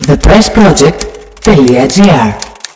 thepressproject.gr.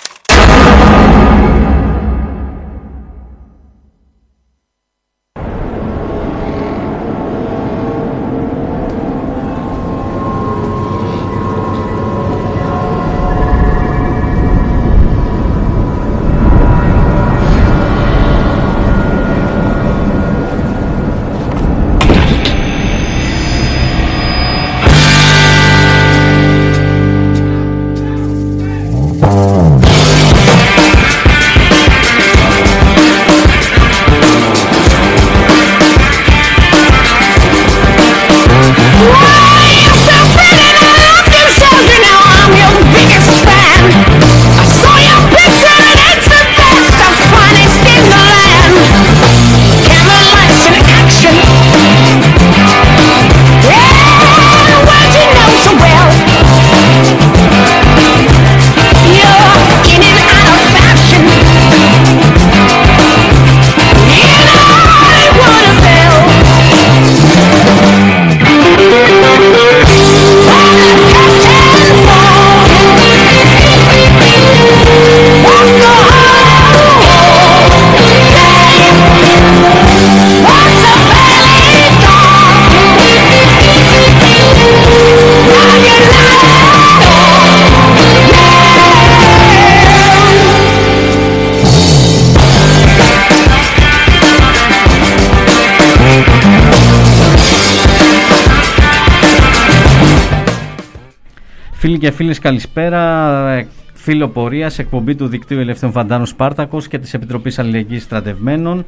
Φίλοι και φίλες, καλησπέρα. Φίλο πορείας, εκπομπή του Δικτύου Ελεύθερων Φαντάρων Σπάρτακος και της Επιτροπής Αλληλεγγύης Στρατευμένων.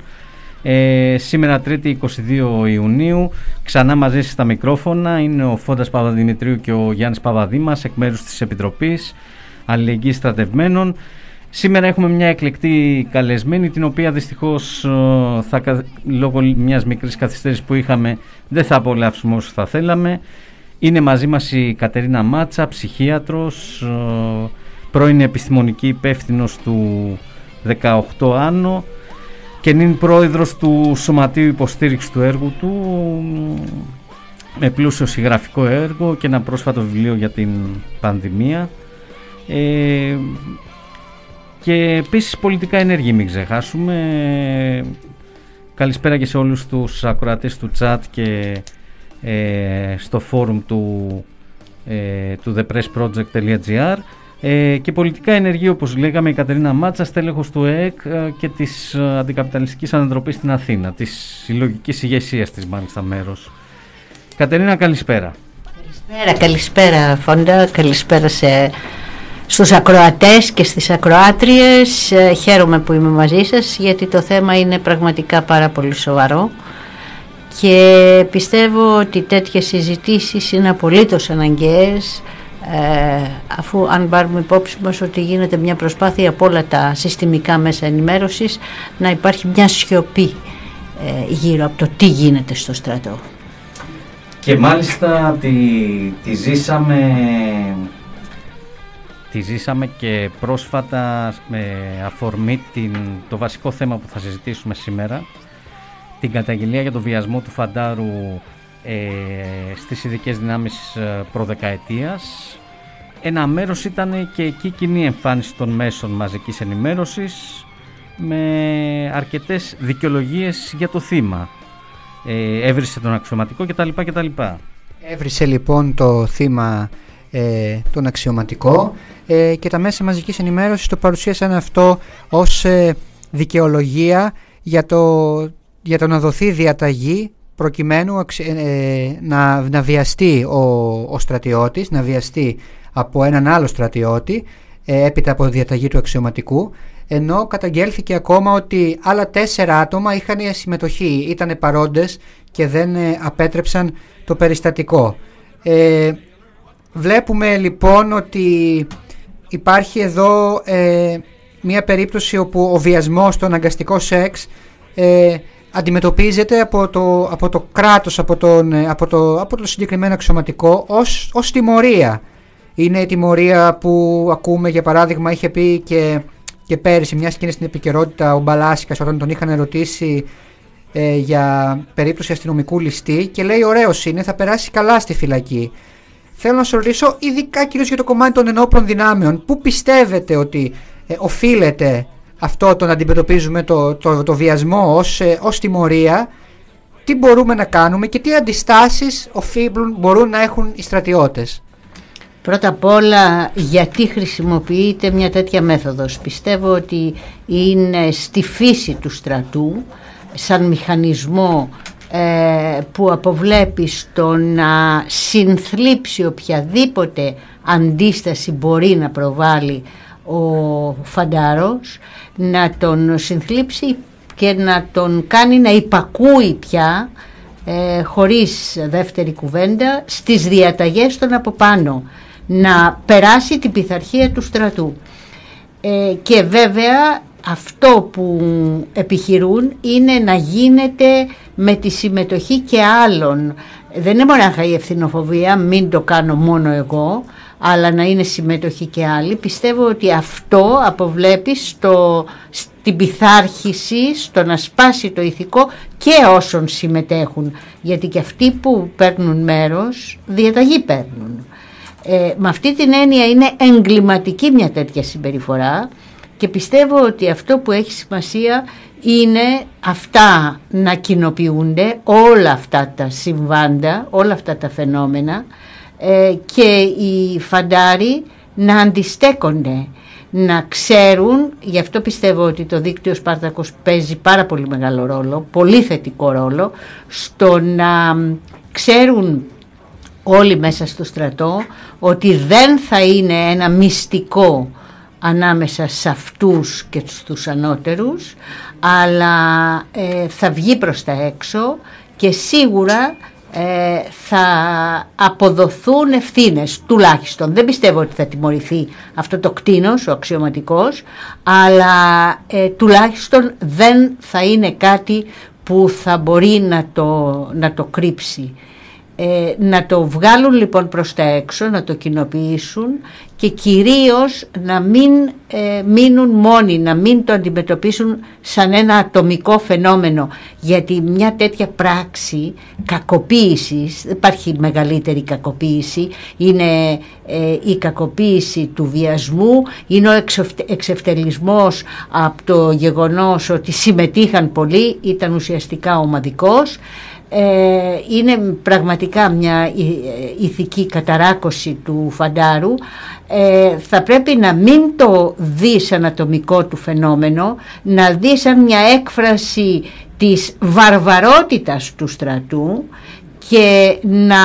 Σήμερα Τρίτη 22 Ιουνίου, ξανά μαζί στα μικρόφωνα είναι ο Φώντας Παπαδημητρίου και ο Γιάννης Παπαδήμας εκ μέρους της Επιτροπής Αλληλεγγύης Στρατευμένων. Σήμερα έχουμε μια εκλεκτή καλεσμένη, την οποία δυστυχώς λόγω μιας μικρής καθυστέρησης που είχαμε δεν θα απολαύσουμε όσο θα θέλαμε. Είναι μαζί μας η Κατερίνα Μάτσα, ψυχίατρος, πρώην επιστημονική υπεύθυνος του 18 Άνω και είναι πρόεδρος του Σωματείου Υποστήριξης του έργου του, με πλούσιο συγγραφικό έργο και ένα πρόσφατο βιβλίο για την πανδημία. Και επίσης πολιτικά ενεργή, μην ξεχάσουμε. Καλησπέρα και σε όλους τους ακροατές του chat και στο φόρουμ του thepressproject.gr. Και πολιτικά ενεργή, όπως λέγαμε, η Κατερίνα Μάτσα, στέλεχος του ΕΕΚ και της Αντικαπιταλιστικής Ανατροπής στην Αθήνα, της συλλογικής ηγεσίας της μάλιστα μέρος. Κατερίνα, καλησπέρα. Καλησπέρα Φόντα, καλησπέρα στους ακροατές και στις ακροάτριες. Χαίρομαι που είμαι μαζί σας, γιατί το θέμα είναι πραγματικά πάρα πολύ σοβαρό και πιστεύω ότι τέτοιες συζητήσεις είναι απολύτως αναγκαίες, αφού αν πάρουμε υπόψη μας ότι γίνεται μια προσπάθεια από όλα τα συστημικά μέσα ενημέρωσης να υπάρχει μια σιωπή γύρω από το τι γίνεται στο στρατό. Και μάλιστα τη ζήσαμε και πρόσφατα με αφορμή το βασικό θέμα που θα συζητήσουμε σήμερα, την καταγγελία για το βιασμό του φαντάρου στις ειδικές δυνάμεις προδεκαετίας. Ένα μέρος ήταν και εκεί κοινή εμφάνιση των μέσων μαζικής ενημέρωσης, με αρκετές δικαιολογίες για το θύμα. Έβρισε τον αξιωματικό κτλ. Έβρισε λοιπόν το θύμα τον αξιωματικό και τα μέσα μαζικής ενημέρωσης το παρουσίασαν αυτό ως δικαιολογία για το να δοθεί διαταγή προκειμένου να βιαστεί ο στρατιώτης, να βιαστεί από έναν άλλο στρατιώτη έπειτα από διαταγή του αξιωματικού, ενώ καταγγέλθηκε ακόμα ότι άλλα 4 άτομα είχαν συμμετοχή, ήταν παρόντες και δεν απέτρεψαν το περιστατικό. Βλέπουμε λοιπόν ότι υπάρχει εδώ μια περίπτωση όπου ο βιασμός, το αναγκαστικό σεξ αντιμετωπίζεται από το κράτος, από το συγκεκριμένο αξιωματικό ως τιμωρία. Είναι η τιμωρία που ακούμε, για παράδειγμα, είχε πει και πέρυσι, μιας και είναι στην επικαιρότητα, ο Μπαλάσικας, όταν τον είχαν ερωτήσει για περίπτωση αστυνομικού ληστή, και λέει ωραίος είναι, θα περάσει καλά στη φυλακή. θέλω να σας ρωτήσω ειδικά κυρίως για το κομμάτι των ενόπλων δυνάμεων. Πού πιστεύετε ότι οφείλεται αυτό το να αντιμετωπίζουμε το βιασμό ως τιμωρία, τι μπορούμε να κάνουμε και τι αντιστάσεις μπορούν να έχουν οι στρατιώτες? Πρώτα απ' όλα, γιατί χρησιμοποιείται μια τέτοια μέθοδος? Πιστεύω ότι είναι στη φύση του στρατού, σαν μηχανισμό που αποβλέπει στο να συνθλίψει οποιαδήποτε αντίσταση μπορεί να προβάλλει ο φαντάρος, να τον συνθλίψει και να τον κάνει να υπακούει πια χωρίς δεύτερη κουβέντα στις διαταγές των από πάνω, να περάσει την πειθαρχία του στρατού. Και βέβαια αυτό που επιχειρούν είναι να γίνεται με τη συμμετοχή και άλλων. Δεν είναι μονάχα η ευθυνοφοβία, μην το κάνω μόνο εγώ, αλλά να είναι συμμετοχή και άλλοι. Πιστεύω ότι αυτό αποβλέπει στην πειθάρχηση, στο να σπάσει το ηθικό και όσων συμμετέχουν, γιατί και αυτοί που παίρνουν μέρος διαταγή παίρνουν. Με αυτή την έννοια είναι εγκληματική μια τέτοια συμπεριφορά και πιστεύω ότι αυτό που έχει σημασία είναι αυτά να κοινοποιούνται, όλα αυτά τα συμβάντα, όλα αυτά τα φαινόμενα, και οι φαντάροι να αντιστέκονται, να ξέρουν. Γι' αυτό πιστεύω ότι το δίκτυο Σπάρτακος παίζει πάρα πολύ μεγάλο ρόλο, πολύ θετικό ρόλο, στο να ξέρουν όλοι μέσα στο στρατό ότι δεν θα είναι ένα μυστικό ανάμεσα σε αυτούς και στους ανώτερους, αλλά θα βγει προς τα έξω και σίγουρα θα αποδοθούν ευθύνες, τουλάχιστον. Δεν πιστεύω ότι θα τιμωρηθεί αυτό το κτήνος, ο αξιωματικός, αλλά τουλάχιστον δεν θα είναι κάτι που θα μπορεί να το κρύψει. Να το βγάλουν λοιπόν προς τα έξω, να το κοινοποιήσουν και κυρίως να μην μείνουν μόνοι, να μην το αντιμετωπίσουν σαν ένα ατομικό φαινόμενο, γιατί μια τέτοια πράξη κακοποίησης, δεν υπάρχει μεγαλύτερη κακοποίηση, είναι η κακοποίηση του βιασμού, είναι ο εξευτελισμός από το γεγονός ότι συμμετείχαν πολλοί, ήταν ουσιαστικά ομαδικός. Είναι πραγματικά μια ηθική καταράκωση του φαντάρου. Θα πρέπει να μην το δει σαν ατομικό του φαινόμενο, να δει σαν μια έκφραση της βαρβαρότητας του στρατού και να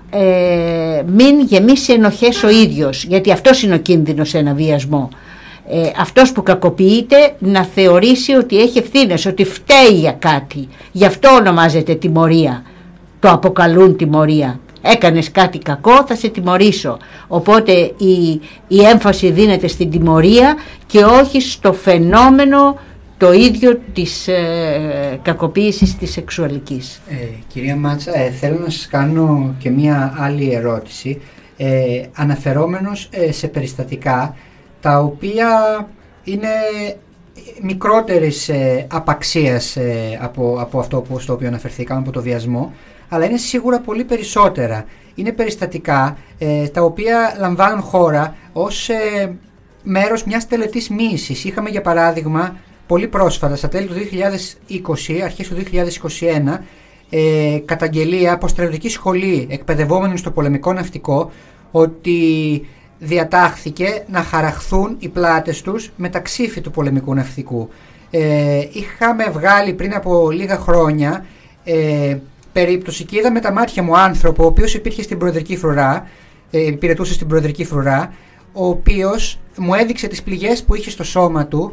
μην γεμίσει ενοχές ο ίδιος, γιατί αυτός είναι ο κίνδυνος σε ένα βιασμό. Αυτός που κακοποιείται να θεωρήσει ότι έχει ευθύνες, ότι φταίει για κάτι. Γι' αυτό ονομάζεται τιμωρία. Το αποκαλούν τιμωρία. Έκανες κάτι κακό, θα σε τιμωρήσω. Οπότε η έμφαση δίνεται στην τιμωρία και όχι στο φαινόμενο το ίδιο της κακοποίησης της σεξουαλικής. Κυρία Μάτσα, θέλω να σας κάνω και μία άλλη ερώτηση, αναφερόμενος σε περιστατικά τα οποία είναι μικρότερης απαξίας από αυτό στο οποίο αναφερθήκαμε, από το βιασμό, αλλά είναι σίγουρα πολύ περισσότερα. Είναι περιστατικά τα οποία λαμβάνουν χώρα ως μέρος μιας τελετής μοίησης. Είχαμε για παράδειγμα πολύ πρόσφατα, στα τέλη του 2020, αρχές του 2021, καταγγελία από στρατιωτική σχολή εκπαιδευόμενη στο πολεμικό ναυτικό ότι διατάχθηκε να χαραχθούν οι πλάτες τους με τα ξύφη του πολεμικού ναυτικού. Είχαμε βγάλει πριν από λίγα χρόνια περίπτωση και είδα με τα μάτια μου άνθρωπο ο οποίος υπήρχε στην προεδρική φρουρά, υπηρετούσε στην προεδρική φρουρά, ο οποίος μου έδειξε τις πληγές που είχε στο σώμα του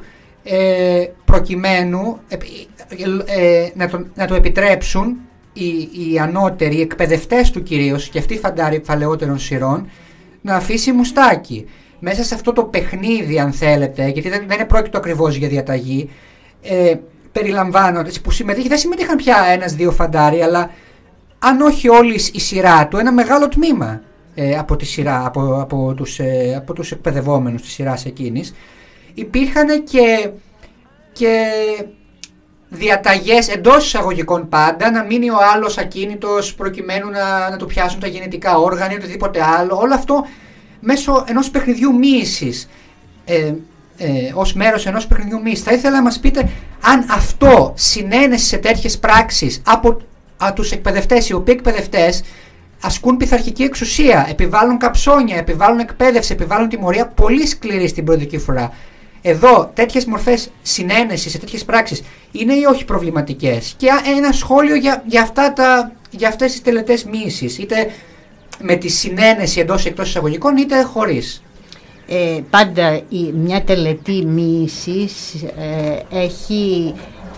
προκειμένου να το επιτρέψουν οι ανώτεροι, οι εκπαιδευτές του κυρίως, και αυτοί φαντάροι φαλαιότερων σειρών, να αφήσει μουστάκι. Μέσα σε αυτό το παιχνίδι, αν θέλετε, γιατί δεν είναι πρόκειτο ακριβώς για διαταγή, περιλαμβάνονται, που δεν συμμετείχαν πια ένας-δύο φαντάροι, αλλά αν όχι όλη η σειρά του, ένα μεγάλο τμήμα από τη σειρά, από τους εκπαιδευόμενους της σειράς εκείνης, υπήρχαν και διαταγές εντός εισαγωγικών πάντα, να μείνει ο άλλος ακίνητος προκειμένου να του πιάσουν τα γεννητικά όργανα ή οτιδήποτε άλλο. Όλο αυτό μέσω ενός παιχνιδιού μοίησης, ως μέρος ενός παιχνιδιού μοίησης. Θα ήθελα να μας πείτε αν αυτό, συνένεση σε τέτοιες πράξεις από τους εκπαιδευτές, οι οποίοι εκπαιδευτές ασκούν πειθαρχική εξουσία, επιβάλλουν καψόνια, επιβάλλουν εκπαίδευση, επιβάλλουν τιμωρία πολύ σκληρή στην προοδική φορά. Εδώ τέτοιες μορφές συνένεσης σε τέτοιες πράξεις είναι ή όχι προβληματικές? Και ένα σχόλιο για αυτές τις τελετές μοίησης, είτε με τη συνένεση εντός ή εκτός εισαγωγικών, είτε χωρίς. Πάντα μια τελετή μοίησης έχει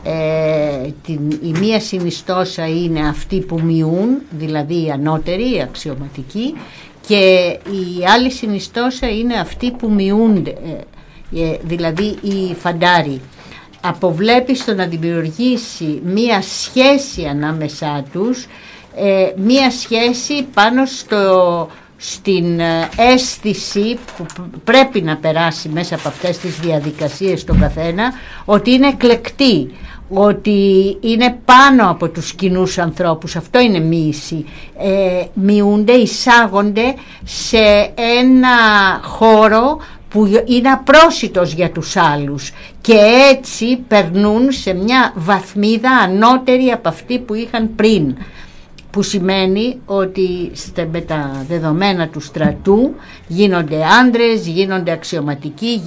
η μία συνιστόσα είναι αυτοί που μειούν, δηλαδή οι ανώτεροι, οι αξιωματικοί, και η άλλη συνιστόσα είναι αυτοί που μειούνται, δηλαδή οι φαντάροι. Αποβλέπει στο να δημιουργήσει μία σχέση ανάμεσά τους, μία σχέση πάνω στην αίσθηση που πρέπει να περάσει μέσα από αυτές τις διαδικασίες στον καθένα, ότι είναι εκλεκτή, ότι είναι πάνω από τους κοινούς ανθρώπους. Αυτό είναι μοίηση. Μειούνται, εισάγονται σε ένα χώρο που είναι απρόσιτος για τους άλλους και έτσι περνούν σε μια βαθμίδα ανώτερη από αυτή που είχαν πριν, που σημαίνει ότι με τα δεδομένα του στρατού γίνονται άντρες, γίνονται αξιωματικοί,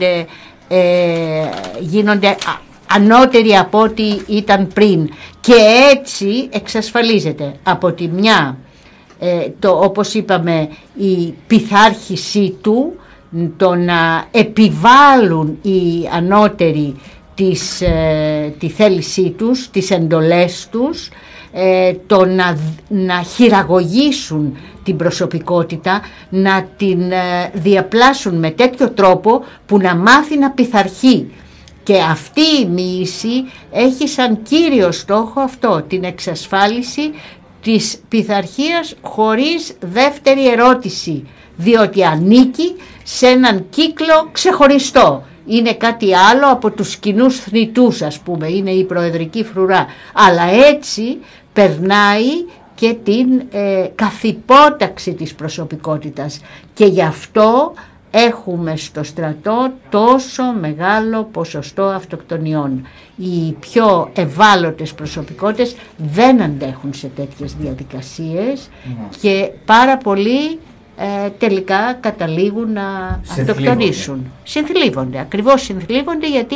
γίνονται ανώτεροι από ό,τι ήταν πριν, και έτσι εξασφαλίζεται από τη μια όπως είπαμε η πειθάρχησή του, το να επιβάλλουν οι ανώτεροι τη θέλησή τους, τις εντολές τους, το να χειραγωγήσουν την προσωπικότητα, να την διαπλάσουν με τέτοιο τρόπο που να μάθει να πειθαρχεί. Και αυτή η μοίηση έχει σαν κύριο στόχο αυτό, την εξασφάλιση της πειθαρχίας χωρίς δεύτερη ερώτηση, διότι ανήκει σε έναν κύκλο ξεχωριστό. Είναι κάτι άλλο από τους κοινούς θνητούς, ας πούμε, είναι η προεδρική φρουρά, αλλά έτσι περνάει και την καθυπόταξη της προσωπικότητας, και γι' αυτό έχουμε στο στρατό τόσο μεγάλο ποσοστό αυτοκτονιών. Οι πιο ευάλωτες προσωπικότητες δεν αντέχουν σε τέτοιες διαδικασίες και πάρα πολλοί τελικά καταλήγουν να αυτοκτονήσουν. Συνθλίβονται, ακριβώς συνθλίβονται, γιατί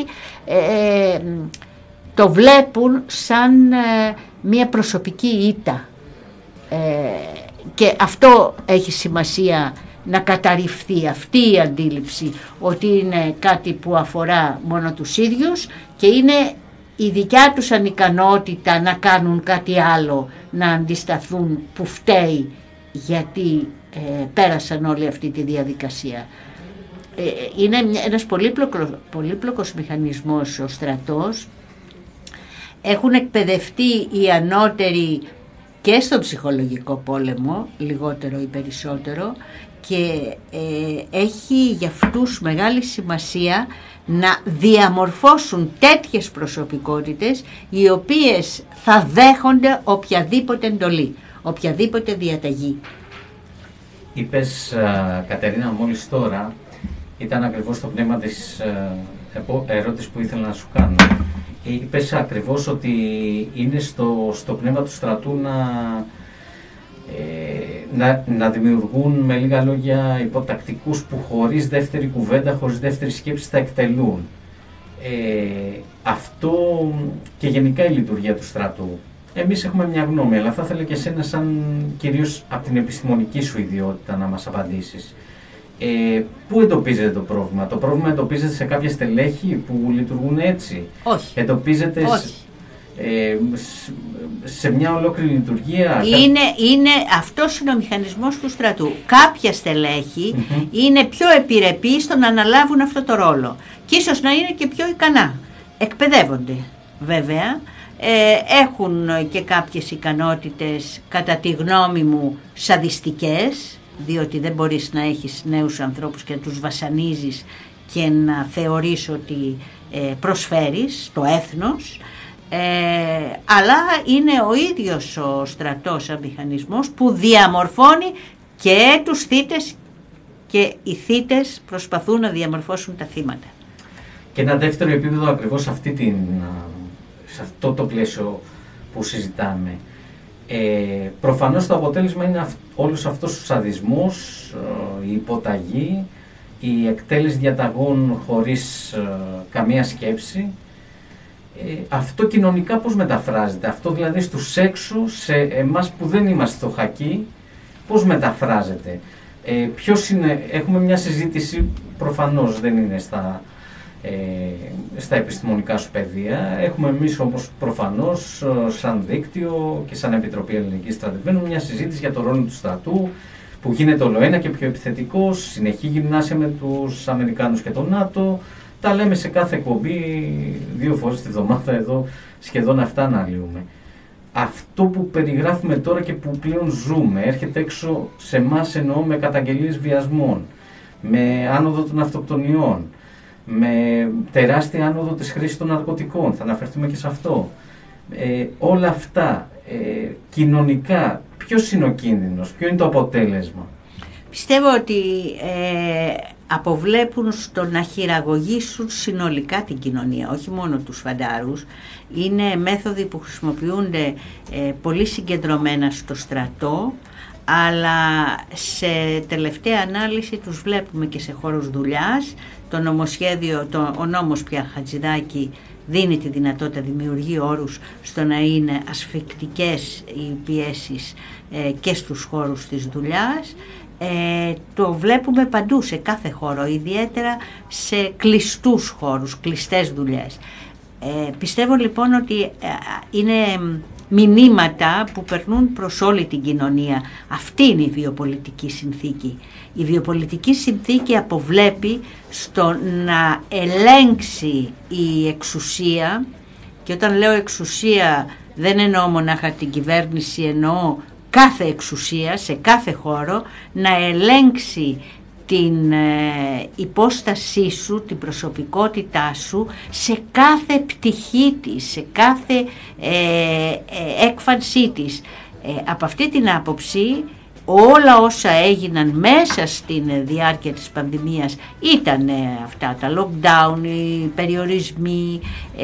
το βλέπουν σαν μια προσωπική ήττα, και αυτό έχει σημασία να καταρριφθεί, αυτή η αντίληψη ότι είναι κάτι που αφορά μόνο τους ίδιους και είναι η δικιά τους ανικανότητα να κάνουν κάτι άλλο, να αντισταθούν, που φταίει γιατί πέρασαν όλη αυτή τη διαδικασία. Είναι ένας πολύπλοκος μηχανισμός ο στρατός. Έχουν εκπαιδευτεί οι ανώτεροι και στον ψυχολογικό πόλεμο, λιγότερο ή περισσότερο, και έχει για αυτούς μεγάλη σημασία να διαμορφώσουν τέτοιες προσωπικότητες οι οποίες θα δέχονται οποιαδήποτε εντολή, οποιαδήποτε διαταγή. Είπες, Κατερίνα, μόλις τώρα, ήταν ακριβώς το πνεύμα της ερώτησης που ήθελα να σου κάνω. Είπες ακριβώς ότι είναι στο πνεύμα του στρατού να δημιουργούν, με λίγα λόγια, υποτακτικούς που χωρίς δεύτερη κουβέντα, χωρίς δεύτερη σκέψη θα εκτελούν. Αυτό και γενικά η λειτουργία του στρατού. Εμείς έχουμε μια γνώμη, αλλά θα ήθελα και εσένα, σαν κυρίως από την επιστημονική σου ιδιότητα, να μας απαντήσεις. Πού εντοπίζεται το πρόβλημα? Το πρόβλημα εντοπίζεται σε κάποια στελέχη που λειτουργούν έτσι? Όχι. Εντοπίζεται Όχι. Σε μια ολόκληρη λειτουργία? Αυτός είναι ο μηχανισμός του στρατού. Κάποια στελέχη είναι πιο επιρρεπή στο να αναλάβουν αυτό το ρόλο και ίσως να είναι και πιο ικανά. Εκπαιδεύονται βέβαια, έχουν και κάποιες ικανότητες, κατά τη γνώμη μου, σαδιστικές, διότι δεν μπορείς να έχεις νέους ανθρώπους και να τους βασανίζεις και να θεωρείς ότι προσφέρεις το έθνος. αλλά είναι ο ίδιος ο στρατός σαν μηχανισμός που διαμορφώνει και τους θύτες, και οι θύτες προσπαθούν να διαμορφώσουν τα θύματα. Και ένα δεύτερο επίπεδο ακριβώς σε αυτό το πλαίσιο που συζητάμε. Προφανώς το αποτέλεσμα είναι όλος αυτός ο σαδισμός, η υποταγή, η εκτέλεση διαταγών χωρίς καμία σκέψη. Αυτό κοινωνικά πώς μεταφράζεται, αυτό δηλαδή στους έξω, σε εμάς που δεν είμαστε στο χακί, πώς μεταφράζεται. Ποιος είναι, έχουμε μια συζήτηση, προφανώς δεν είναι στα επιστημονικά σου πεδία. Έχουμε εμείς όμως προφανώς σαν δίκτυο και σαν Επιτροπή Ελληνικής Στρατευμένων μια συζήτηση για το ρόλο του στρατού που γίνεται ολοένα και πιο επιθετικός, συνεχή γυμνάσια με τους Αμερικάνους και τον ΝΑΤΟ. Τα λέμε σε κάθε εκπομπή 2 φορές τη βδομάδα εδώ, σχεδόν αυτά αναλύουμε. Αυτό που περιγράφουμε τώρα και που πλέον ζούμε έρχεται έξω σε εμάς, εννοώ με καταγγελίες βιασμών, με άνοδο των αυτοκτονιών, με τεράστια άνοδο της χρήσης των ναρκωτικών, θα αναφερθούμε και σε αυτό. Όλα αυτά κοινωνικά, ποιος είναι ο κίνδυνος, ποιο είναι το αποτέλεσμα? Πιστεύω ότι αποβλέπουν στο να χειραγωγήσουν συνολικά την κοινωνία, όχι μόνο τους φαντάρους. Είναι μέθοδοι που χρησιμοποιούνται πολύ συγκεντρωμένα στο στρατό, αλλά σε τελευταία ανάλυση τους βλέπουμε και σε χώρους δουλειάς. Το νομοσχέδιο, ο νόμος πια Χατζηδάκη δίνει τη δυνατότητα, δημιουργεί όρους στο να είναι ασφικτικές οι πιέσεις και στους χώρους της δουλειάς. Το βλέπουμε παντού, σε κάθε χώρο, ιδιαίτερα σε κλειστούς χώρους, κλειστές δουλειές. Πιστεύω λοιπόν ότι είναι μηνύματα που περνούν προς όλη την κοινωνία. Αυτή είναι η βιοπολιτική συνθήκη. Η βιοπολιτική συνθήκη αποβλέπει στο να ελέγξει η εξουσία, και όταν λέω εξουσία δεν εννοώ μονάχα την κυβέρνηση, εννοώ κάθε εξουσία σε κάθε χώρο, να ελέγξει την υπόστασή σου, την προσωπικότητά σου σε κάθε πτυχή της, σε κάθε έκφανσή της. Από αυτή την άποψη όλα όσα έγιναν μέσα στην διάρκεια της πανδημίας ήταν αυτά, τα lockdown, οι περιορισμοί,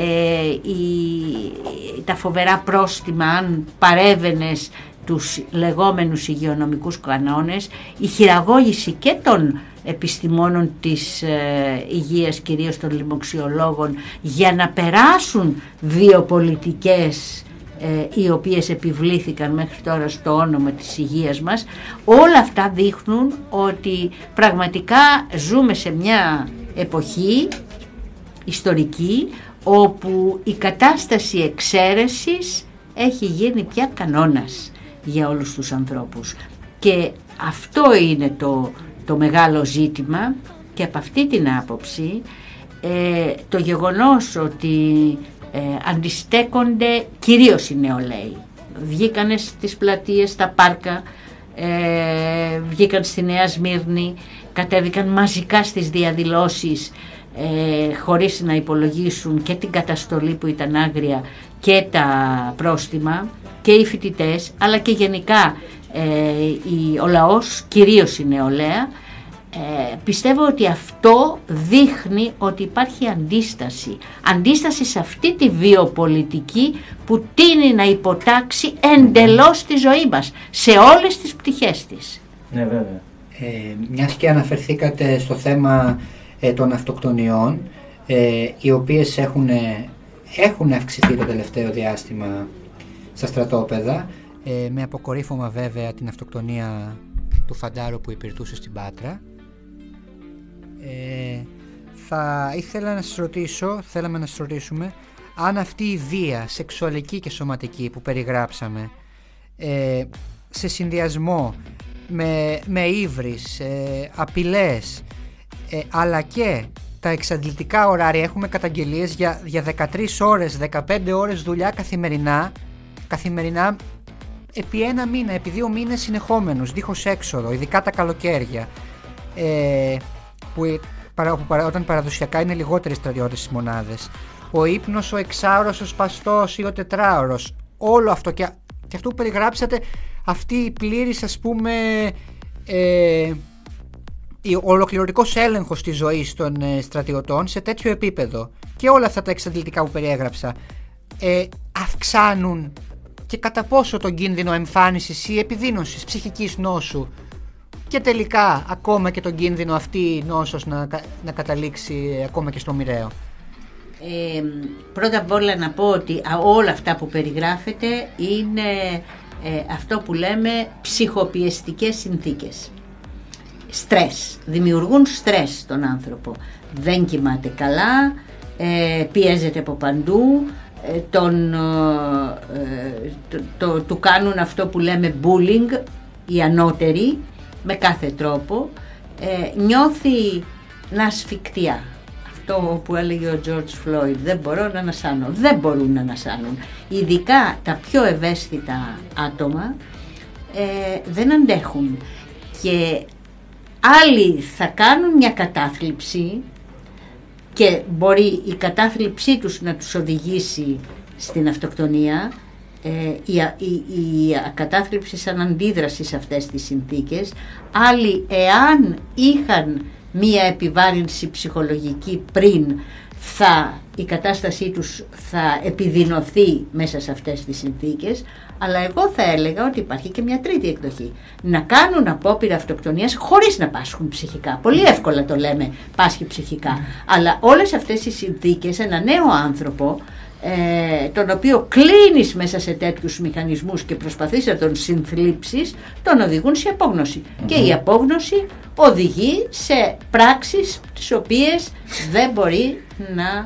τα φοβερά πρόστιμα αν παρέβαινες τους λεγόμενους υγειονομικούς κανόνες, η χειραγώγηση και των επιστημόνων της υγείας, κυρίως των λοιμοξιολόγων, για να περάσουν βιοπολιτικές οι οποίες επιβλήθηκαν μέχρι τώρα στο όνομα της υγείας μας. Όλα αυτά δείχνουν ότι πραγματικά ζούμε σε μια εποχή ιστορική όπου η κατάσταση εξαίρεσης έχει γίνει πια κανόνας για όλους τους ανθρώπους, και αυτό είναι το μεγάλο ζήτημα. Και από αυτή την άποψη το γεγονός ότι αντιστέκονται κυρίως οι νεολαίοι, βγήκανε στις πλατείες, στα πάρκα, βγήκαν στη Νέα Σμύρνη, κατέβηκαν μαζικά στις διαδηλώσεις χωρίς να υπολογίσουν και την καταστολή που ήταν άγρια και τα πρόστιμα, και οι φοιτητές αλλά και γενικά ο λαός, κυρίως η νεολαία. Πιστεύω ότι αυτό δείχνει ότι υπάρχει αντίσταση σε αυτή τη βιοπολιτική που τείνει να υποτάξει εντελώς τη ζωή μας σε όλες τις πτυχές της. Ναι, βέβαια. Μιας και αναφερθήκατε στο θέμα των αυτοκτονιών, οι οποίες έχουν αυξηθεί το τελευταίο διάστημα στα στρατόπεδα, με αποκορύφωμα βέβαια την αυτοκτονία του φαντάρου που υπηρετούσε στην Πάτρα. Θα ήθελα να σας ρωτήσω, θέλαμε να σας ρωτήσουμε, αν αυτή η βία σεξουαλική και σωματική που περιγράψαμε, σε συνδυασμό με ύβρις, απειλές, αλλά και τα εξαντλητικά ωράρια, έχουμε καταγγελίες για 13 ώρες, 15 ώρες δουλειά καθημερινά επί 1 μήνα, επί 2 μήνες συνεχόμενους, δίχως έξοδο, ειδικά τα καλοκαίρια, όταν παραδοσιακά είναι λιγότεροι στρατιώτες στις μονάδες. ο ύπνος ο εξάωρος, ο σπαστός ή ο τετράωρος. Όλο αυτό και αυτό που περιγράψατε, αυτή η πλήρης, ας πούμε, ο ολοκληρωτικός έλεγχος της ζωής των στρατιωτών σε τέτοιο επίπεδο και όλα αυτά τα εξαντλητικά που περιέγραψα αυξάνουν και κατά πόσο τον κίνδυνο εμφάνισης ή επιδείνωσης ψυχικής νόσου και τελικά ακόμα και τον κίνδυνο αυτή η νόσος να καταλήξει ακόμα και στο μοιραίο. Πρώτα απ' όλα να πω ότι όλα αυτά που περιγράφεται είναι αυτό που λέμε ψυχοπιεστικές συνθήκες. Στρες, δημιουργούν στρες στον άνθρωπο. Δεν κοιμάται καλά, πιέζεται από παντού, του κάνουν αυτό που λέμε bullying, οι ανώτεροι, με κάθε τρόπο, νιώθει να ασφικτιά. Αυτό που έλεγε ο George Floyd, δεν μπορώ να ανασάνω. Δεν μπορούν να ανασάνουν. Ειδικά τα πιο ευαίσθητα άτομα δεν αντέχουν. Και άλλοι θα κάνουν μια κατάθλιψη και μπορεί η κατάθλιψή τους να τους οδηγήσει στην αυτοκτονία. Η κατάθλιψη σαν αντίδραση σε αυτές τις συνθήκες. Άλλοι, εάν είχαν μία επιβάρυνση ψυχολογική πριν, η κατάστασή τους θα επιδεινωθεί μέσα σε αυτές τις συνθήκες. Αλλά εγώ θα έλεγα ότι υπάρχει και μια τρίτη εκδοχή. Να κάνουν απόπειρα αυτοκτονίας χωρίς να πάσχουν ψυχικά. Πολύ εύκολα το λέμε, πάσχει ψυχικά. Αλλά όλες αυτές οι συνθήκες, ένα νέο άνθρωπο, τον οποίο κλείνεις μέσα σε τέτοιους μηχανισμούς και προσπαθείς να τον συνθλίψεις, τον οδηγούν σε απόγνωση. Και η απόγνωση οδηγεί σε πράξεις τις οποίες δεν μπορεί να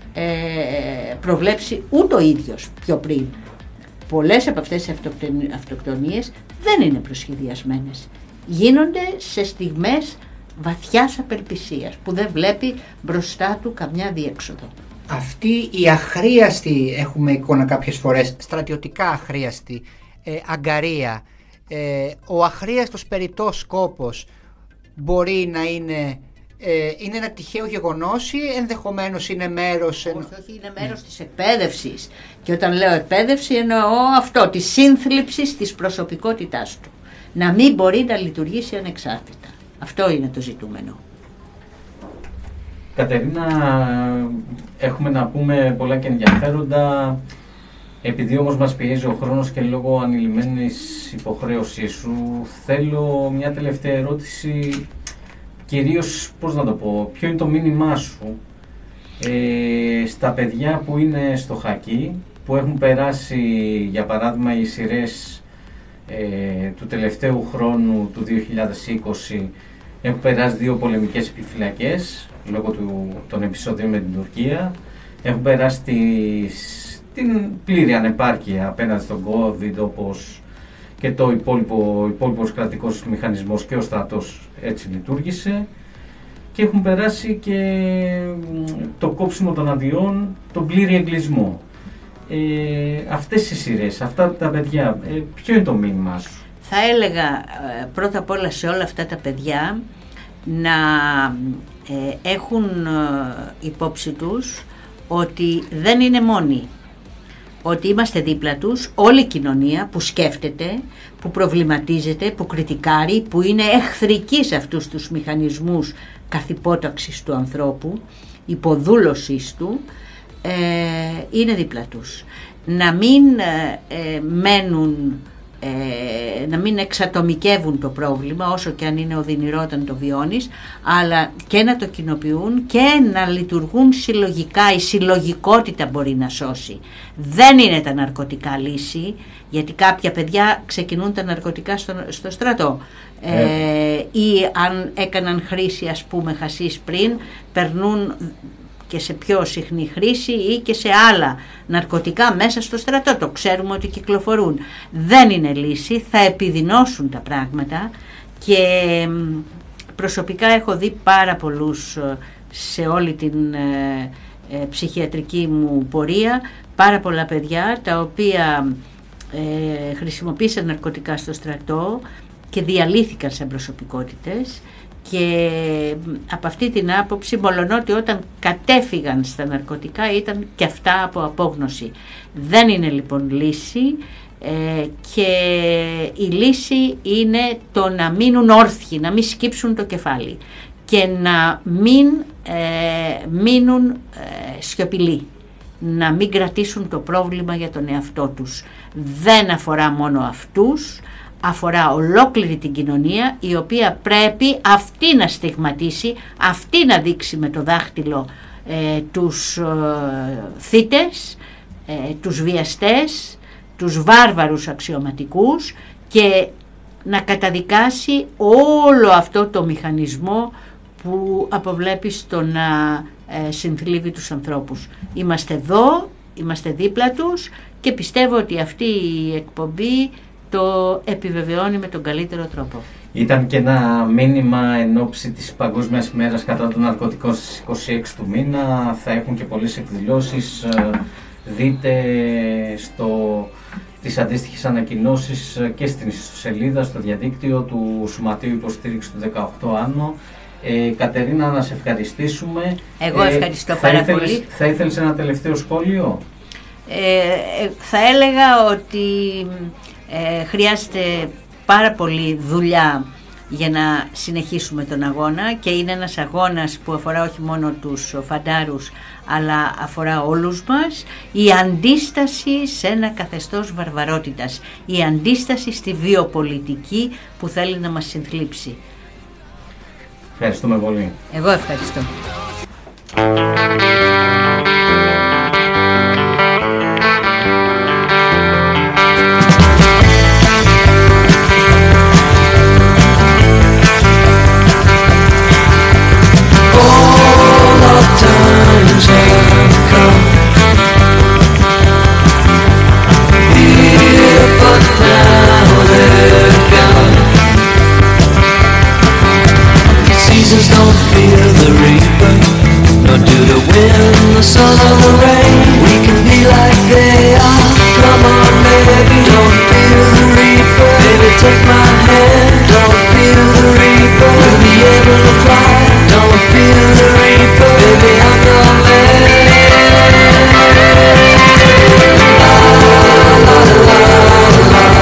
προβλέψει ούτε ο ίδιος πιο πριν. Πολλές από αυτές τις αυτοκτονίες δεν είναι προσχεδιασμένες. Γίνονται σε στιγμές βαθιάς απελπισίας που δεν βλέπει μπροστά του καμιά διέξοδο. Αυτή η αχρίαστη, έχουμε εικόνα κάποιες φορές, στρατιωτικά αχρίαστη αγκαρία, ο αχρίαστος περιττός σκόπος μπορεί να είναι ένα τυχαίο γεγονός ή ενδεχομένως είναι μέρος... Όχι, είναι μέρος της εκπαίδευσης. Και όταν λέω εκπαίδευση εννοώ αυτό, της σύνθλιψης της προσωπικότητάς του. Να μην μπορεί να λειτουργήσει ανεξάρτητα. Αυτό είναι το ζητούμενο. Κατερίνα, έχουμε να πούμε πολλά και ενδιαφέροντα. Επειδή όμως μας πιέζει ο χρόνος και λόγω ανηλυμένης υποχρέωσής σου, θέλω μια τελευταία ερώτηση, κυρίως, πώς να το πω, ποιο είναι το μήνυμά σου στα παιδιά που είναι στο χακί, που έχουν περάσει, για παράδειγμα, οι σειρές του τελευταίου χρόνου του 2020, έχουν περάσει 2 πολεμικές επιφυλακές λόγω των επεισόδιων με την Τουρκία, έχουν περάσει την πλήρη ανεπάρκεια απέναντι στον COVID, όπως και το υπόλοιπος κρατικός μηχανισμός και ο στρατός έτσι λειτουργήσε, και έχουν περάσει και το κόψιμο των αδειών, τον πλήρη εγκλισμό. Αυτές οι σειρές, αυτά τα παιδιά, ποιο είναι το μήνυμά σου? Θα έλεγα πρώτα απ' όλα σε όλα αυτά τα παιδιά να έχουν υπόψη τους ότι δεν είναι μόνοι. Ότι είμαστε δίπλα τους, όλη η κοινωνία που σκέφτεται, που προβληματίζεται, που κριτικάρει, που είναι εχθρική σε αυτούς τους μηχανισμούς καθυπόταξης του ανθρώπου, υποδούλωσης του, είναι δίπλα τους. Να μην να μην εξατομικεύουν το πρόβλημα, όσο και αν είναι οδυνηρό όταν το βιώνεις, αλλά και να το κοινοποιούν και να λειτουργούν συλλογικά. Η συλλογικότητα μπορεί να σώσει. Δεν είναι τα ναρκωτικά λύση, γιατί κάποια παιδιά ξεκινούν τα ναρκωτικά στο στρατό ή αν έκαναν χρήση, ας πούμε, χασίς πριν, περνούν και σε πιο συχνή χρήση ή και σε άλλα ναρκωτικά μέσα στο στρατό. Το ξέρουμε ότι κυκλοφορούν. Δεν είναι λύση, θα επιδεινώσουν τα πράγματα, και προσωπικά έχω δει πάρα πολλούς σε όλη την ψυχιατρική μου πορεία, πάρα πολλά παιδιά τα οποία χρησιμοποίησαν ναρκωτικά στο στρατό και διαλύθηκαν σαν προσωπικότητες Και από αυτή την άποψη, μολονότι όταν κατέφυγαν στα ναρκωτικά ήταν και αυτά από απόγνωση. Δεν είναι λοιπόν λύση, και η λύση είναι το να μείνουν όρθιοι, να μην σκύψουν το κεφάλι και να μην μείνουν σιωπηλοί, να μην κρατήσουν το πρόβλημα για τον εαυτό τους. Δεν αφορά μόνο αυτούς, αφορά ολόκληρη την κοινωνία, η οποία πρέπει αυτή να στιγματίσει, αυτή να δείξει με το δάχτυλο τους θύτες, τους βιαστές, τους βάρβαρους αξιωματικούς και να καταδικάσει όλο αυτό το μηχανισμό που αποβλέπει στο να συνθλίβει τους ανθρώπους. Είμαστε εδώ, είμαστε δίπλα τους και πιστεύω ότι αυτή η εκπομπή το επιβεβαιώνει με τον καλύτερο τρόπο. Ήταν και ένα μήνυμα εν ώψη της Παγκόσμιας ημέρας κατά των ναρκωτικών στις 26 του μήνα. Θα έχουν και πολλές εκδηλώσεις. Δείτε τις αντίστοιχες ανακοινώσεις και στην ιστοσελίδα, στο διαδίκτυο του Σωματείου Υποστήριξης του 18 Άνω. Κατερίνα, να σε ευχαριστήσουμε. Εγώ ευχαριστώ πάρα πολύ. Θα ήθελες ένα τελευταίο σχόλιο? Θα έλεγα ότι χρειάζεται πάρα πολύ δουλειά για να συνεχίσουμε τον αγώνα και είναι ένας αγώνας που αφορά όχι μόνο τους φαντάρους αλλά αφορά όλους μας. Η αντίσταση σε ένα καθεστώς βαρβαρότητας, η αντίσταση στη βιοπολιτική που θέλει να μας συνθλίψει. Ευχαριστούμε πολύ. Εγώ ευχαριστώ. Don't fear the reaper, nor do the wind, the sun or the rain. We can be like they are. Come on, baby, don't fear the reaper. Baby, take my hand. Don't fear the reaper. We'll be able to fly. Don't fear the reaper. Baby, I'm your man. La la la la la.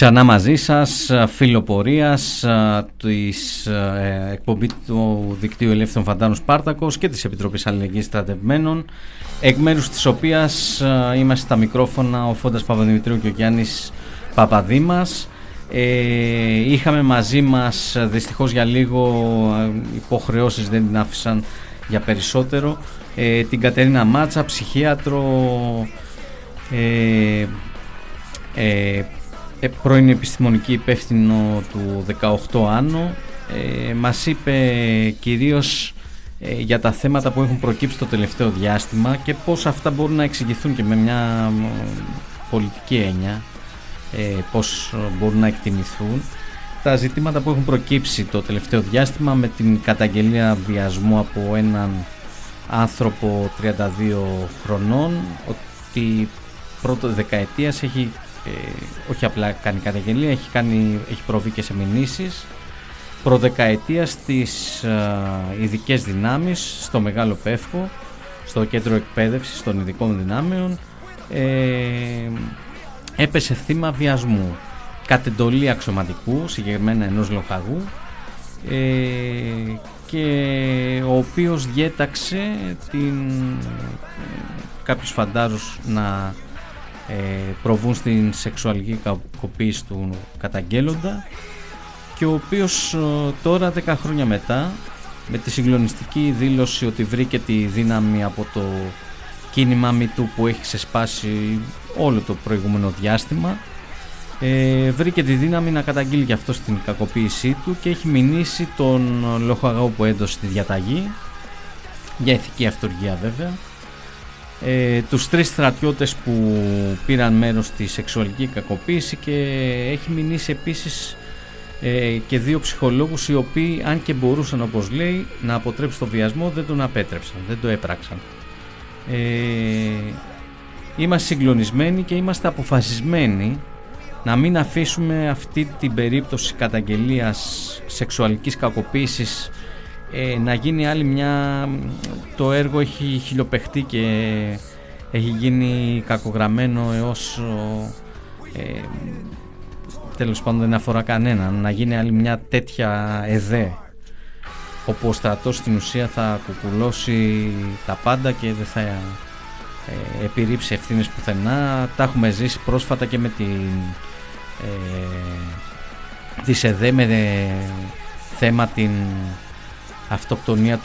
Ξανά μαζί σας, φιλοπορίας της εκπομπή του Δικτύου Ελεύθερων Φαντάρων Σπάρτακος και της Επιτροπής Αλληλεγγύης Στρατευμένων, εκ μέρους της οποίας είμαστε στα μικρόφωνα ο Φώντας Παπαδημητρίου και ο Γιάννης Παπαδήμας. Είχαμε μαζί μας, δυστυχώς για λίγο υποχρεώσεις δεν την άφησαν για περισσότερο, την Κατερίνα Μάτσα, ψυχίατρο, πρώην επιστημονική υπεύθυνο του 18 Άνω. Μας είπε κυρίως για τα θέματα που έχουν προκύψει το τελευταίο διάστημα και πώς αυτά μπορούν να εξηγηθούν και με μια πολιτική έννοια, πώς μπορούν να εκτιμηθούν τα ζητήματα που έχουν προκύψει το τελευταίο διάστημα, με την καταγγελία βιασμού από έναν άνθρωπο 32 χρονών, ότι πρώτο δεκαετίας έχει όχι απλά κάνει καταγγελία, έχει προβεί και σε μηνύσεις. Προδεκαετίας στις ειδικές δυνάμεις στο Μεγάλο Πεύκο, στο κέντρο εκπαίδευσης των ειδικών δυνάμεων, έπεσε θύμα βιασμού κατ' εντολή αξιωματικού, συγκεκριμένα ενός λοχαγού, και ο οποίος διέταξε κάποιους φαντάρους να προβούν στην σεξουαλική κακοποίηση του καταγγέλλοντα, και ο οποίος τώρα 10 χρόνια μετά, με τη συγκλονιστική δήλωση ότι βρήκε τη δύναμη από το κίνημα MeToo που έχει ξεσπάσει όλο το προηγούμενο διάστημα, βρήκε τη δύναμη να καταγγείλει και αυτό στην κακοποίησή του και έχει μηνύσει τον λοχαγό που έδωσε τη διαταγή, για ηθική αυτοργία βέβαια, τους 3 στρατιώτες που πήραν μέρος στη σεξουαλική κακοποίηση, και έχει μηνύσει επίσης και 2 ψυχολόγους, οι οποίοι, αν και μπορούσαν, όπως λέει, να αποτρέψουν το βιασμό, δεν τον απέτρεψαν, δεν το έπραξαν. Είμαστε συγκλονισμένοι και είμαστε αποφασισμένοι να μην αφήσουμε αυτή την περίπτωση καταγγελίας σεξουαλικής κακοποίησης να γίνει άλλη μια. Το έργο έχει χιλιοπαιχτεί και έχει γίνει κακογραμμένο έως τέλος πάντων δεν αφορά κανέναν, να γίνει άλλη μια τέτοια ΕΔΕ, όπου ο στρατός στην ουσία θα κουκουλώσει τα πάντα και δεν θα επιρρύψει ευθύνες πουθενά. Τα έχουμε ζήσει πρόσφατα και με τη ΕΔΕ, με θέμα την αυτοκτονία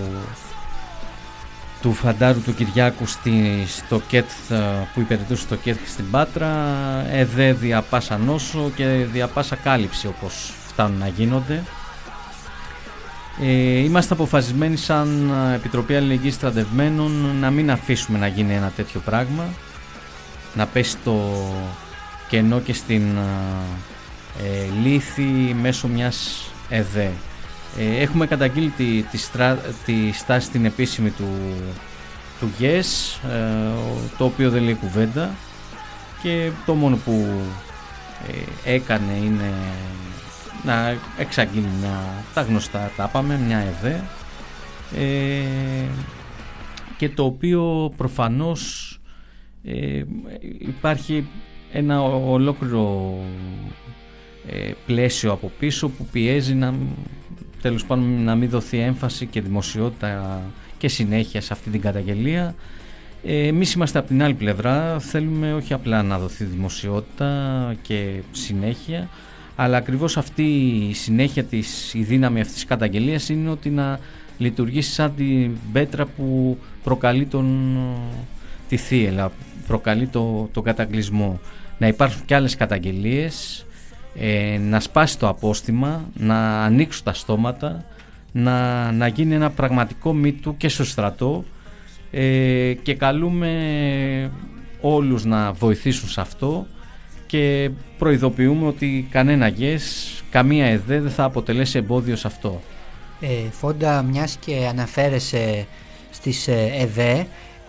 του φαντάρου του Κυριάκου στο ΚΕΤ, που υπηρετούσε στο ΚΕΤ στην Πάτρα. ΕΔΕ δια πάσα νόσο και δια πάσα κάλυψη, όπως φτάνουν να γίνονται. Είμαστε αποφασισμένοι σαν Επιτροπή Αλληλεγγύης Στρατευμένων να μην αφήσουμε να γίνει ένα τέτοιο πράγμα, να πέσει το κενό και στην λύθη μέσω μιας ΕΔΕ. Έχουμε καταγγείλει τη στάση στην επίσημη του ΓΕΣ, το οποίο δεν λέει κουβέντα, και το μόνο που έκανε είναι να εξαγγείλει τα γνωστά, τα πάμε, μια ΕΔΕ, και το οποίο προφανώς υπάρχει ένα ολόκληρο πλαίσιο από πίσω που πιέζει τέλος πάντων να μην δοθεί έμφαση και δημοσιότητα και συνέχεια σε αυτή την καταγγελία. Εμείς είμαστε από την άλλη πλευρά, θέλουμε όχι απλά να δοθεί δημοσιότητα και συνέχεια, αλλά ακριβώς αυτή η συνέχεια η δύναμη αυτής της καταγγελίας είναι ότι να λειτουργήσει σαν την πέτρα που προκαλεί τη θύελλα, προκαλεί τον κατακλυσμό. Να υπάρχουν και άλλες καταγγελίες, να σπάσει το απόστημα, να ανοίξουν τα στόματα, να γίνει ένα πραγματικό MeToo και στο στρατό, και καλούμε όλους να βοηθήσουν σε αυτό, και προειδοποιούμε ότι κανένα ΓΕΣ, καμία ΕΔΕ δεν θα αποτελέσει εμπόδιο σε αυτό. Φόντα, μιας και αναφέρεσαι στις ΕΔΕ,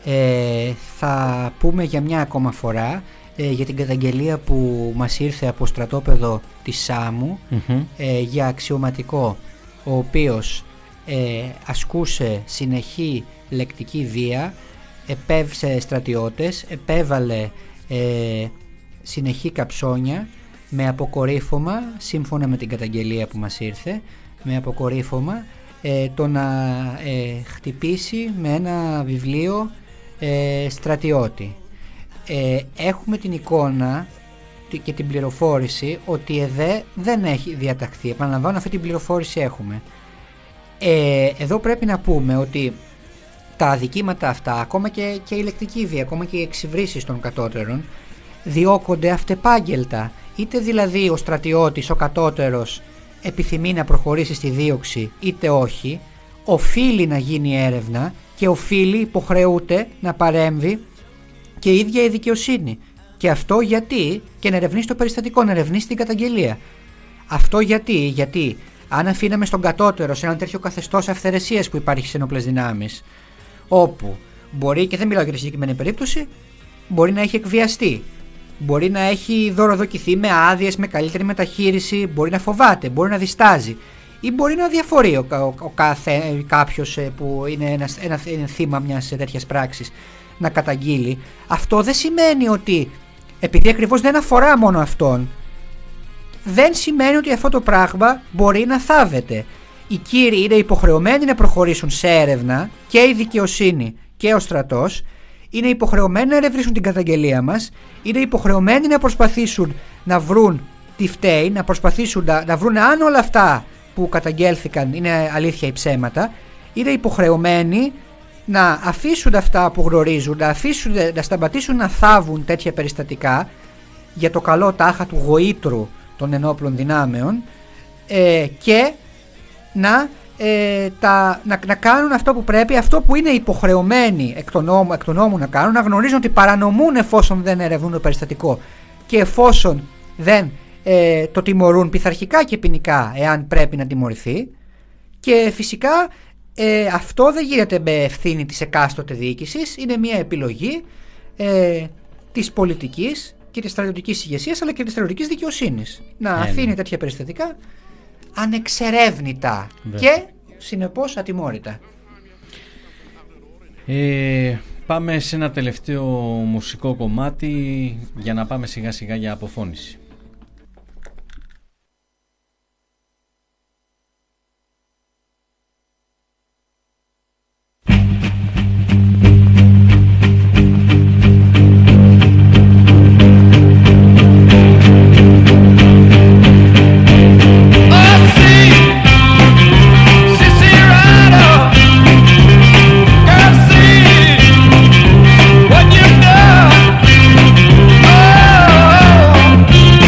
θα πούμε για μια ακόμα φορά για την καταγγελία που μας ήρθε από στρατόπεδο της Σάμου, για αξιωματικό ο οποίος ασκούσε συνεχή λεκτική βία, επέβησε στρατιώτες, επέβαλε συνεχή καψόνια με αποκορύφωμα, σύμφωνα με την καταγγελία που μας ήρθε, με αποκορύφωμα το να χτυπήσει με ένα βιβλίο στρατιώτη. Έχουμε την εικόνα και την πληροφόρηση ότι η ΕΔΕ δεν έχει διαταχθεί. Επαναλαμβάνω, αυτή την πληροφόρηση έχουμε. Εδώ πρέπει να πούμε ότι τα αδικήματα αυτά, ακόμα και η ηλεκτρική βία, ακόμα και οι εξυβρήσεις των κατώτερων, διώκονται αυτεπάγγελτα. Είτε δηλαδή ο στρατιώτης, ο κατώτερος, επιθυμεί να προχωρήσει στη δίωξη είτε όχι, οφείλει να γίνει έρευνα και οφείλει, υποχρεούται να παρέμβει και η ίδια η δικαιοσύνη. Και αυτό γιατί, και να ερευνήσει το περιστατικό, να ερευνήσει την καταγγελία. Αυτό γιατί αν αφήναμε στον κατώτερο σε ένα τέτοιο καθεστώς αυθαιρεσίας που υπάρχει στις ενόπλες δυνάμεις, όπου μπορεί, και δεν μιλάω για τη συγκεκριμένη περίπτωση, μπορεί να έχει εκβιαστεί, μπορεί να έχει δωροδοκηθεί με άδειες, με καλύτερη μεταχείριση, μπορεί να φοβάται, μπορεί να διστάζει ή μπορεί να διαφορεί κάποιος που είναι θύμα μιας τέτοιας πράξης να καταγγείλει. Αυτό δεν σημαίνει ότι, επειδή ακριβώς δεν αφορά μόνο αυτόν, δεν σημαίνει ότι αυτό το πράγμα μπορεί να θάβεται. Οι κύριοι είναι υποχρεωμένοι να προχωρήσουν σε έρευνα, και η δικαιοσύνη και ο στρατός είναι υποχρεωμένοι να ερευνήσουν την καταγγελία μας, είναι υποχρεωμένοι να προσπαθήσουν να βρουν τι φταίει, να προσπαθήσουν να βρουν αν όλα αυτά που καταγγέλθηκαν είναι αλήθεια ή ψέματα, είναι υποχρεωμένοι να αφήσουν αυτά που γνωρίζουν, να σταματήσουν να θάβουν τέτοια περιστατικά για το καλό τάχα του γοήτρου των ενόπλων δυνάμεων και να κάνουν αυτό που πρέπει, αυτό που είναι υποχρεωμένοι εκ των νόμου να κάνουν, να γνωρίζουν ότι παρανομούν εφόσον δεν ερευνούν το περιστατικό και εφόσον δεν το τιμωρούν πειθαρχικά και ποινικά εάν πρέπει να τιμωρηθεί. Και φυσικά αυτό δεν γίνεται με ευθύνη της εκάστοτε διοίκησης, είναι μια επιλογή της πολιτικής και της στρατιωτικής ηγεσίας, αλλά και της στρατιωτικής δικαιοσύνης να αφήνει τέτοια περιστατικά ανεξερεύνητα και συνεπώς ατιμόρυτα. Πάμε σε ένα τελευταίο μουσικό κομμάτι για να πάμε σιγά σιγά για αποφώνηση. What you done? Oh,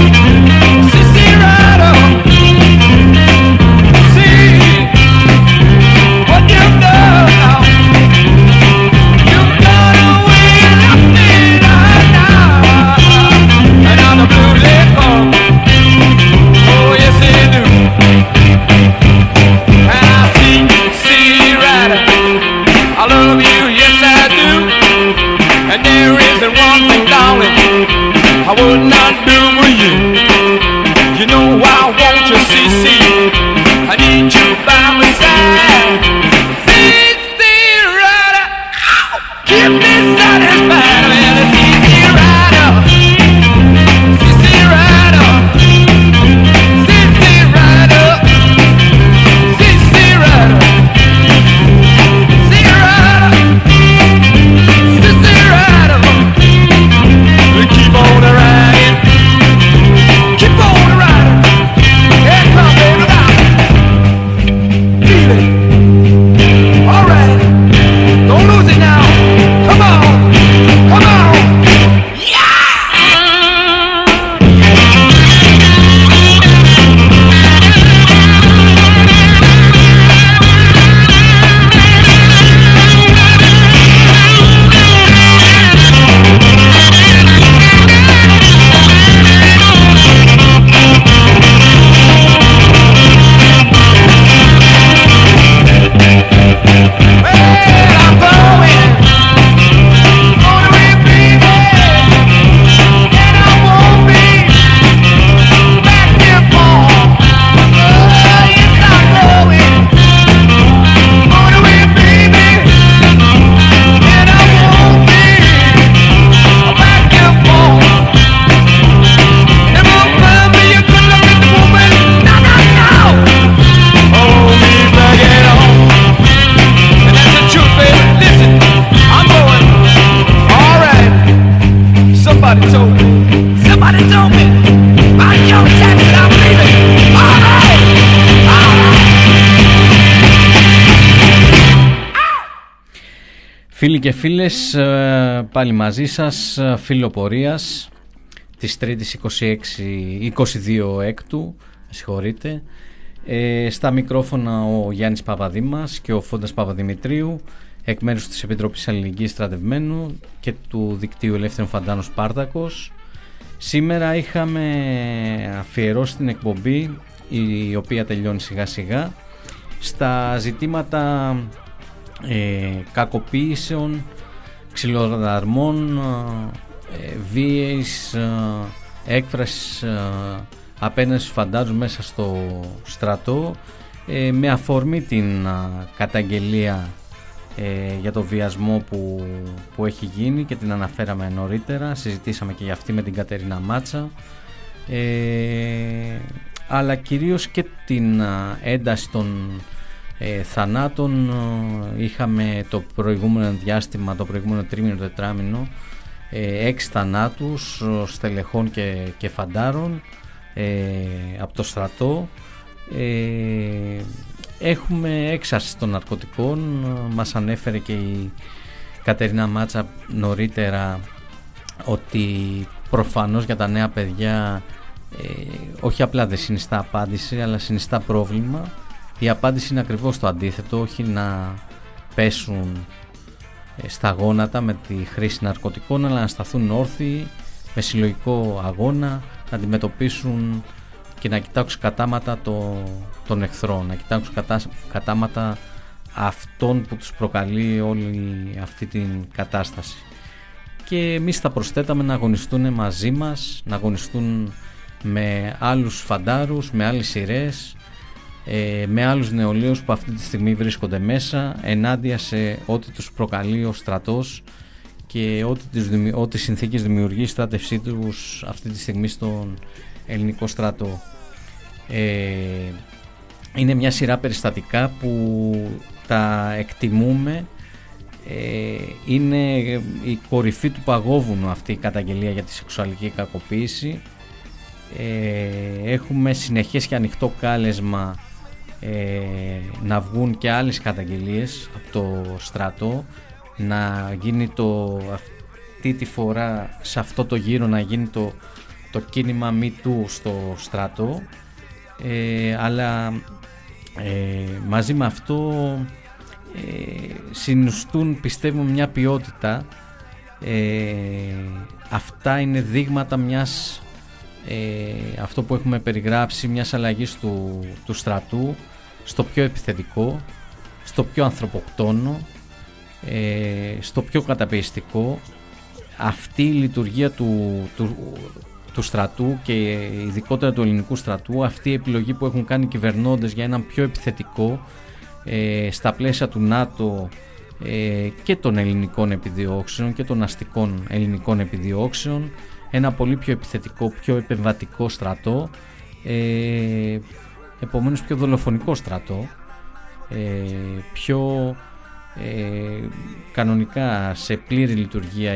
Somebody told me. Somebody told me. By Joe Jackson, I believe it. All right. All right. Φίλοι και φίλες, πάλι μαζί σας, φιλοπορίας της 3ης 22 έκτου, συγχωρείτε. Στα μικρόφωνα ο Γιάννης Παπαδήμας και ο Φώντας Παπαδημητρίου, εκ μέρους της Επιτροπής Αλληλεγγύης Στρατευμένου και του Δικτύου Ελεύθερων Φαντάνων Σπάρτακος. Σήμερα είχαμε αφιερώσει την εκπομπή, η οποία τελειώνει σιγά σιγά, στα ζητήματα κακοποίησεων, ξυλοδαρμών, βίαιης έκφρασης απέναντι στους φαντάρους μέσα στο στρατό, με αφορμή την καταγγελία για το βιασμό που έχει γίνει και την αναφέραμε νωρίτερα, συζητήσαμε και για αυτή με την Κατερίνα Μάτσα, αλλά κυρίως και την ένταση των θανάτων. Είχαμε το προηγούμενο διάστημα, το προηγούμενο τρίμηνο, τετράμηνο, 6 θανάτους στελεχών και φαντάρων από το στρατό. Έχουμε έξαρση των ναρκωτικών, μας ανέφερε και η Κατερίνα Μάτσα νωρίτερα ότι προφανώς για τα νέα παιδιά όχι απλά δεν συνιστά απάντηση, αλλά συνιστά πρόβλημα. Η απάντηση είναι ακριβώς το αντίθετο, όχι να πέσουν στα γόνατα με τη χρήση ναρκωτικών, αλλά να σταθούν όρθιοι με συλλογικό αγώνα, να αντιμετωπίσουν και να κοιτάξουν κατάματα των εχθρών, να κοιτάξουν κατάματα αυτών που τους προκαλεί όλη αυτή την κατάσταση. Και εμείς θα προσθέταμε να αγωνιστούν μαζί μας, να αγωνιστούν με άλλους φαντάρους, με άλλες σειρές, με άλλους νεολαίους που αυτή τη στιγμή βρίσκονται μέσα, ενάντια σε ό,τι τους προκαλεί ο στρατός και ό,τι συνθήκες δημιουργεί η στράτευσή τους αυτή τη στιγμή στον ελληνικό στρατό. Είναι μια σειρά περιστατικά που τα εκτιμούμε. Είναι η κορυφή του παγόβουνου αυτή η καταγγελία για τη σεξουαλική κακοποίηση. Έχουμε συνεχές και ανοιχτό κάλεσμα να βγουν και άλλες καταγγελίες από το στρατό, να γίνει αυτή τη φορά σε αυτό το γύρο να γίνει το κίνημα MeToo στο στρατό, αλλά μαζί με αυτό συνιστούν, πιστεύω, μια ποιότητα. Αυτά είναι δείγματα μιας, αυτό που έχουμε περιγράψει, μιας αλλαγής του στρατού στο πιο επιθετικό, στο πιο ανθρωποκτόνο, στο πιο καταπιεστικό. Αυτή η λειτουργία του στρατού και ειδικότερα του ελληνικού στρατού, αυτή η επιλογή που έχουν κάνει οι κυβερνώντες για έναν πιο επιθετικό, στα πλαίσια του ΝΑΤΟ και των ελληνικών επιδιώξεων και των αστικών ελληνικών επιδιώξεων, ένα πολύ πιο επιθετικό, πιο επεμβατικό στρατό, επομένως πιο δολοφονικό στρατό, πιο κανονικά σε πλήρη λειτουργία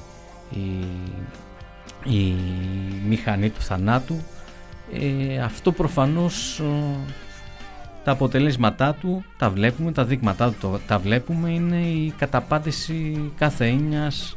η μηχανή του θανάτου. Αυτό προφανώς τα αποτελέσματά του τα βλέπουμε, τα δείγματά του τα βλέπουμε, είναι η καταπάτηση κάθε έννοιας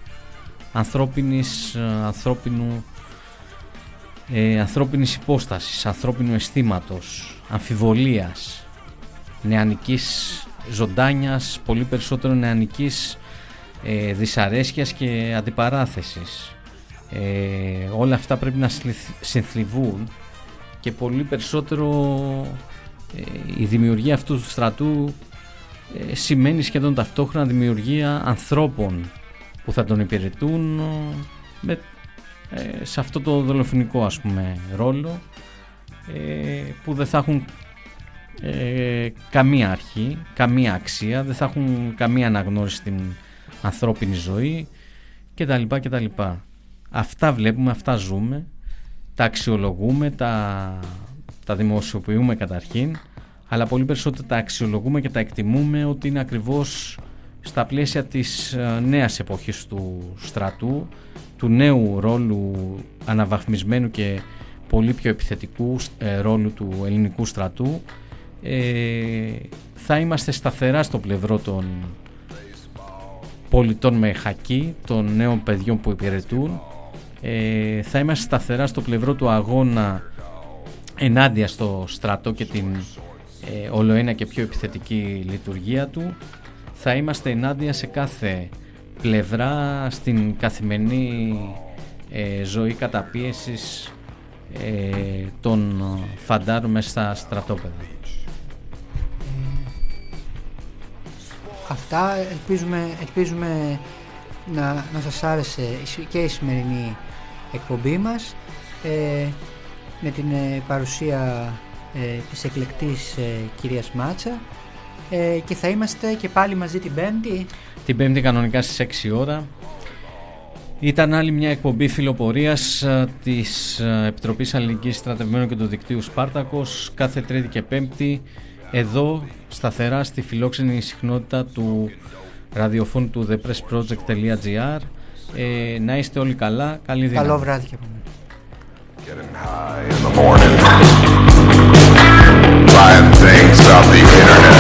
ανθρώπινης υπόστασης, ανθρώπινου αισθήματος, αμφιβολίας, νεανικής ζωντάνιας, πολύ περισσότερο νεανικής δυσαρέσκειας και αντιπαράθεσης. Όλα αυτά πρέπει να συνθλιβούν και πολύ περισσότερο η δημιουργία αυτού του στρατού σημαίνει σχεδόν ταυτόχρονα δημιουργία ανθρώπων που θα τον υπηρετούν σε αυτό το δολοφονικό, ας πούμε, ρόλο, που δεν θα έχουν καμία αρχή, καμία αξία, δεν θα έχουν καμία αναγνώριση στην ανθρώπινη ζωή κτλ. Αυτά βλέπουμε, αυτά ζούμε, τα αξιολογούμε, τα δημοσιοποιούμε καταρχήν, αλλά πολύ περισσότερο τα αξιολογούμε και τα εκτιμούμε ότι είναι ακριβώς στα πλαίσια της νέας εποχής του στρατού, του νέου ρόλου αναβαθμισμένου και πολύ πιο επιθετικού ρόλου του ελληνικού στρατού. Θα είμαστε σταθερά στο πλευρό των πολιτών με χακί, των νέων παιδιών που υπηρετούν. Θα είμαστε σταθερά στο πλευρό του αγώνα ενάντια στο στρατό και την ολοένα και πιο επιθετική λειτουργία του. Θα είμαστε ενάντια σε κάθε πλευρά στην καθημερινή ζωή καταπίεσης των φαντάρων μέσα στα στρατόπεδα. Αυτά ελπίζουμε να σας άρεσε και η σημερινή εκπομπή μας, με την παρουσία της εκλεκτής κυρίας Μάτσα, και θα είμαστε και πάλι μαζί την Πέμπτη. Την Πέμπτη κανονικά στις 6 ώρα. Ήταν άλλη μια εκπομπή φιλοπορίας της Επιτροπής Αλληλεγγύης Στρατευμένων και του Δικτύου Σπάρτακος, κάθε Τρίτη και Πέμπτη, εδώ σταθερά στη φιλόξενη συχνότητα του ραδιοφώνου του thepressproject.gr. Να είστε όλοι καλά, καλή δύναμη. Καλό βράδυ και Buying things off the internet.